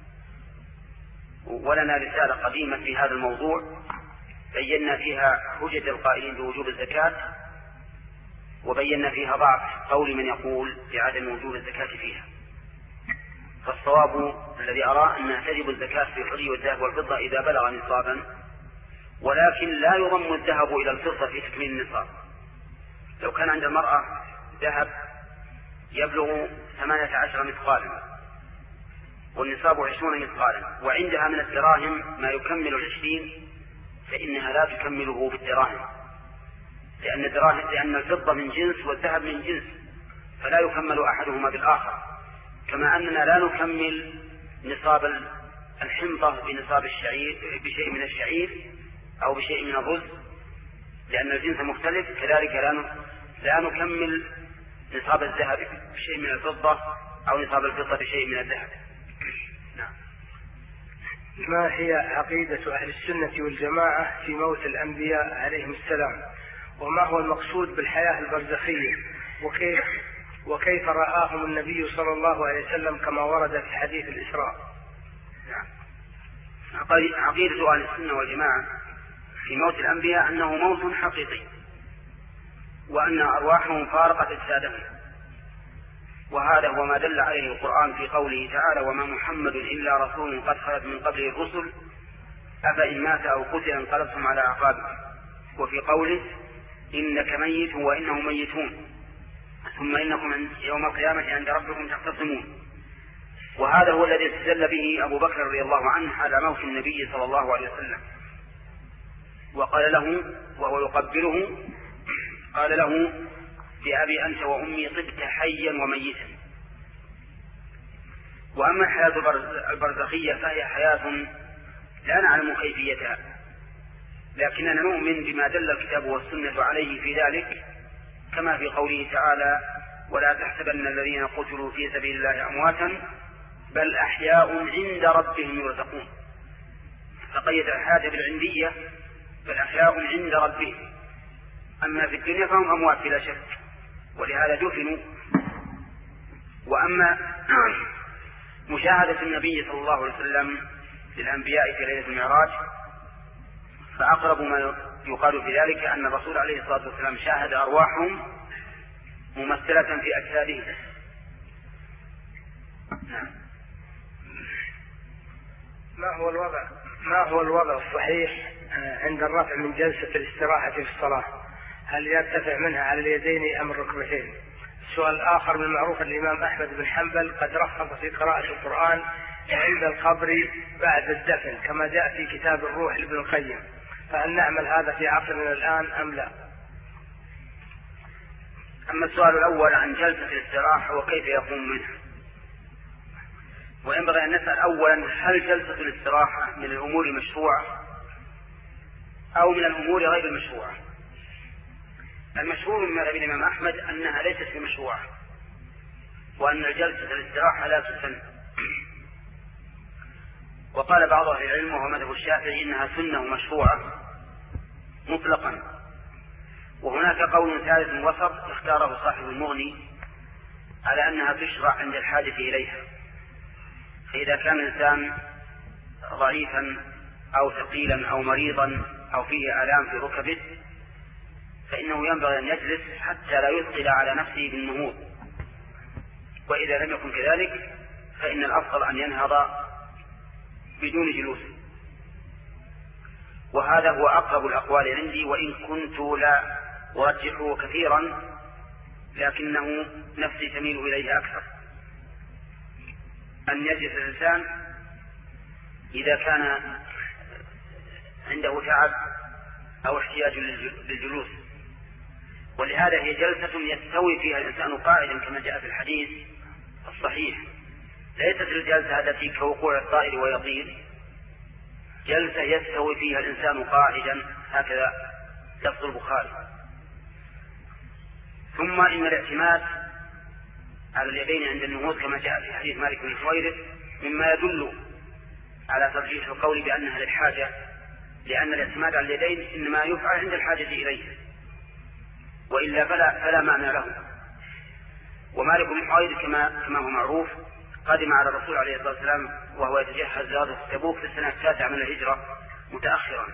ولنا رسالة قديمة في هذا الموضوع بينا فيها حجة القائلين بوجوب الزكاة، وبينا فيها ضعف قول من يقول بعدم وجوب الزكاة فيها. فالصواب الذي أرى أنها تجب الزكاة في الحلي والذهب والفضة إذا بلغ نصابا، ولكن لا يضم الذهب إلى الفضة في تكميل النصاب. لو كان عند المرأة ذهب يبلغ 18 مثقالا والنصاب 20 مثقالا، وعندها من الدراهم ما يكمل 20، فإنها لا تكمله بالدراهم، لأن الفضة من جنس والذهب من جنس، فلا يكمل أحدهما بالآخر. كما أننا لا نكمل نصاب الحنطة بنصاب الشعير بشيء من الشعير أو بشيء من الرز، لأن الجنس مختلف، كذلك لا نكمل نصاب الذهب بشيء من الفضة أو نصاب الفضة بشيء من الذهب. نعم. ما هي عقيدة أهل السنة والجماعة في موت الأنبياء عليهم السلام؟ وما هو المقصود بالحياة البرزخية؟ وكيف رآهم النبي صلى الله عليه وسلم كما ورد في حديث الإسراء؟ عقيدة أهل السنة والجماعة في موت الأنبياء أنه موت حقيقي، وأن أرواحهم فارقت أجسادهم، وهذا هو ما دل عليه القرآن في قوله تعالى: وما محمد إلا رسول قد خلت من قبله الرسل أفإن مات أو قتل انقلبتم على أعقابكم. وفي قوله: إنك ميت وإنهم ميتون ثم إنكم يوم القيامة عند ربكم تختصمون. وهذا هو الذي استدل به أبو بكر رضي الله عنه على موت النبي صلى الله عليه وسلم، وقال له وهو يقبله، قال له: بأبي أنت وأمي طبت حيا وميتا. وأما الحياة البرزخية فهي حياة لا نعلم كيفيتها، لكننا نؤمن بما دل الكتاب والسنة عليه في ذلك، كما في قوله تعالى: ولا تحسبن الذين قتلوا في سبيل الله أمواتا بل أحياء عند ربهم يرزقون، فقيد الحياة بالعندية، بل أحياء عند ربهم. أما في الدنيا فهم أموات بلا شك، ولهذا دفنوا. وأما مشاهدة النبي صلى الله عليه وسلم للأنبياء في ليلة المعراج فأقرب ما يقال في ذلك أن الرسول عليه الصلاة والسلام شاهد أرواحهم ممثلة في أجسادهم. نعم. ما هو الوضع الصحيح عند الرفع من جلسة الاستراحة في الصلاة؟ هل يرتفع منها على اليدين أم الركبتين؟ السؤال الآخر: من المعروف الإمام أحمد بن حنبل قد رخص في قراءة القرآن عند القبر بعد الدفن كما جاء في كتاب الروح لابن القيم، فهل نعمل هذا في عصرنا الآن أم لا؟ أما السؤال الأول عن جلسة الاستراحة وكيف يقوم منها، وينبغي أن نسأل أولا: هل جلسة الاستراحة من الأمور المشروعة أو من الأمور غير المشروعة؟ المشهور من مذهب الإمام أحمد أنها ليست بمشروعة، وأن جلسة الاستراحة لا تسن. وقال بعض أهل العلم وهو مذهب الشافعي إنها سنة مشروعة مطلقا. وهناك قول ثالث وسط اختاره صاحب المغني على أنها تشرع عند الحاجة إليها، فإذا كان الإنسان ضعيفا أو ثقيلا أو مريضا أو فيه آلام في ركبه فإنه ينبغي أن يجلس حتى لا يثقل على نفسه بالنهوض، وإذا لم يكن كذلك فإن الأفضل أن ينهض بدون جلوس. وهذا هو أقرب الأقوال عندي، وإن كنت لا أرجحه كثيرا لكنه نفسي تميل إليه أكثر، أن يجلس الإنسان إذا كان عنده تعب أو احتياج للجلوس. ولهذا هي جلسة يستوي فيها الإنسان قاعدا كما جاء في الحديث الصحيح، ليست الجلسة التي كوقوع الطائر ويطير، جلسة يستوي فيها الإنسان قاعدا، هكذا لفظ البخاري. ثم إن الاعتماد على اليدين عند النهوض كما جاء في حديث مالك بن الحويرث مما يدل على ترجيح القول بأنها للحاجة، لأن الاعتماد على اليدين إنما يفعل عند الحاجة إليه، وإلا فلا معنى له. ومالك بن الحويرث كما هو معروف قدم على الرسول عليه الصلاة والسلام وهو يتجهز لغزوة تبوك في السنة 9 من الهجرة متأخرا.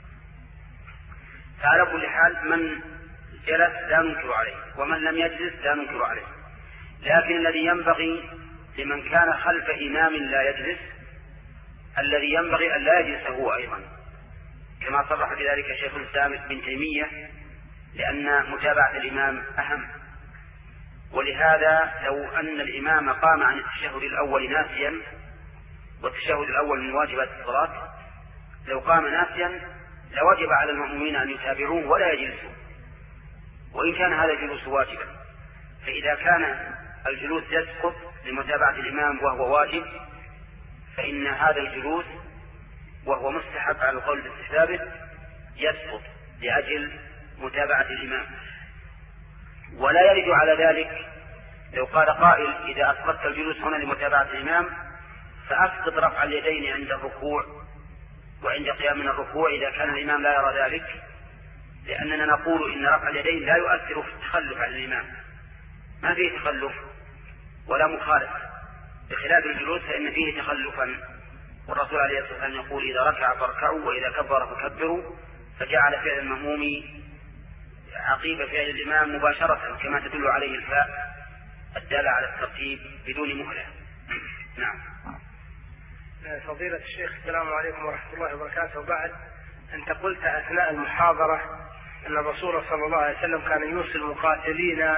فعلى كل حال من جلس لا ننكر عليه، ومن لم يجلس لا ننكر عليه، لكن الذي ينبغي لمن كان خلف إمام لا يجلس الذي ينبغي أن لا يجلس هو أيضا، كما صرح بذلك شيخ الإسلام ابن تيمية، لأن متابعة الإمام أهم. ولهذا لو أن الإمام قام عن التشهد الأول ناسيا، والتشهد الأول من واجبات الصلاة، لو قام ناسيا لوجب على المأمومين أن يتابعوه ولا يجلسوا، وإن كان هذا الجلوس واجبا. فإذا كان الجلوس يسقط لمتابعة الإمام وهو واجب فإن هذا الجلوس وهو مستحب على القول باستحبابه يسقط لأجل متابعة الإمام. ولا يرد على ذلك لو قال قائل: إذا أسقطت الجلوس هنا لمتابعة الإمام فأسقط رفع اليدين عند الركوع وعند قيام من الركوع إذا كان الإمام لا يرى ذلك، لأننا نقول إن رفع اليدين لا يؤثر في التخلف عن الإمام، ما فيه تخلف ولا مخالف، بخلاف الجلوس فإن فيه تخلفا. والرسول عليه الصلاة والسلام يقول: إذا ركع فاركعوا وإذا كبر فكبروا، فجعل فعل المأموم عقيب فعل الإمام مباشرة كما تدل عليه الفاء الدالة على الترتيب بدون مهلة. نعم. فضيلة الشيخ السلام عليكم ورحمة الله وبركاته. بعد أنت قلت أثناء المحاضرة أن الرسول صلى الله عليه وسلم كان يوصي المقاتلين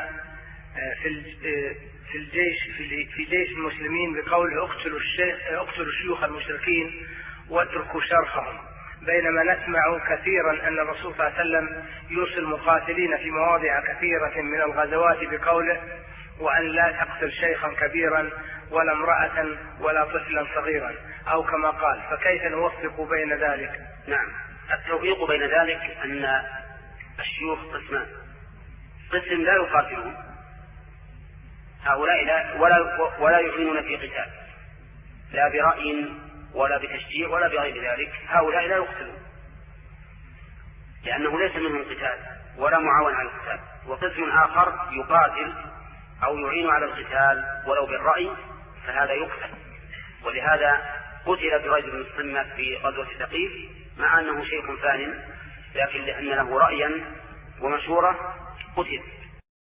في الجيش في جيش المسلمين بقوله: اقتلوا شيوخ المشركين واتركوا شرخهم، بينما نسمع كثيرا أن الرسول صلى الله عليه وسلم يوصي المقاتلين في مواضع كثيرة من الغزوات بقوله: وأن لا يقتل شيخا كبيرا ولا امرأة ولا طفلا صغيرا، أو كما قال، فكيف نوفق بين ذلك؟ نعم، التوفيق بين ذلك أن الشيوخ قسمان: قسم لا يقاتلون، هؤلاء ولا يعينون في قتال، لا برأي ولا بتشجيع ولا بغير ذلك، هؤلاء لا يقتلون لأنه ليس منهم قتال ولا معاون على القتال. وقسم آخر يقاتل أو يعين على القتال ولو بالرأي، فهذا يقتل. ولهذا قتل بريد بن الصمة في غزوة ثقيف مع أنه شيخ فان، لكن لأن له رأيا ومشورة قتل.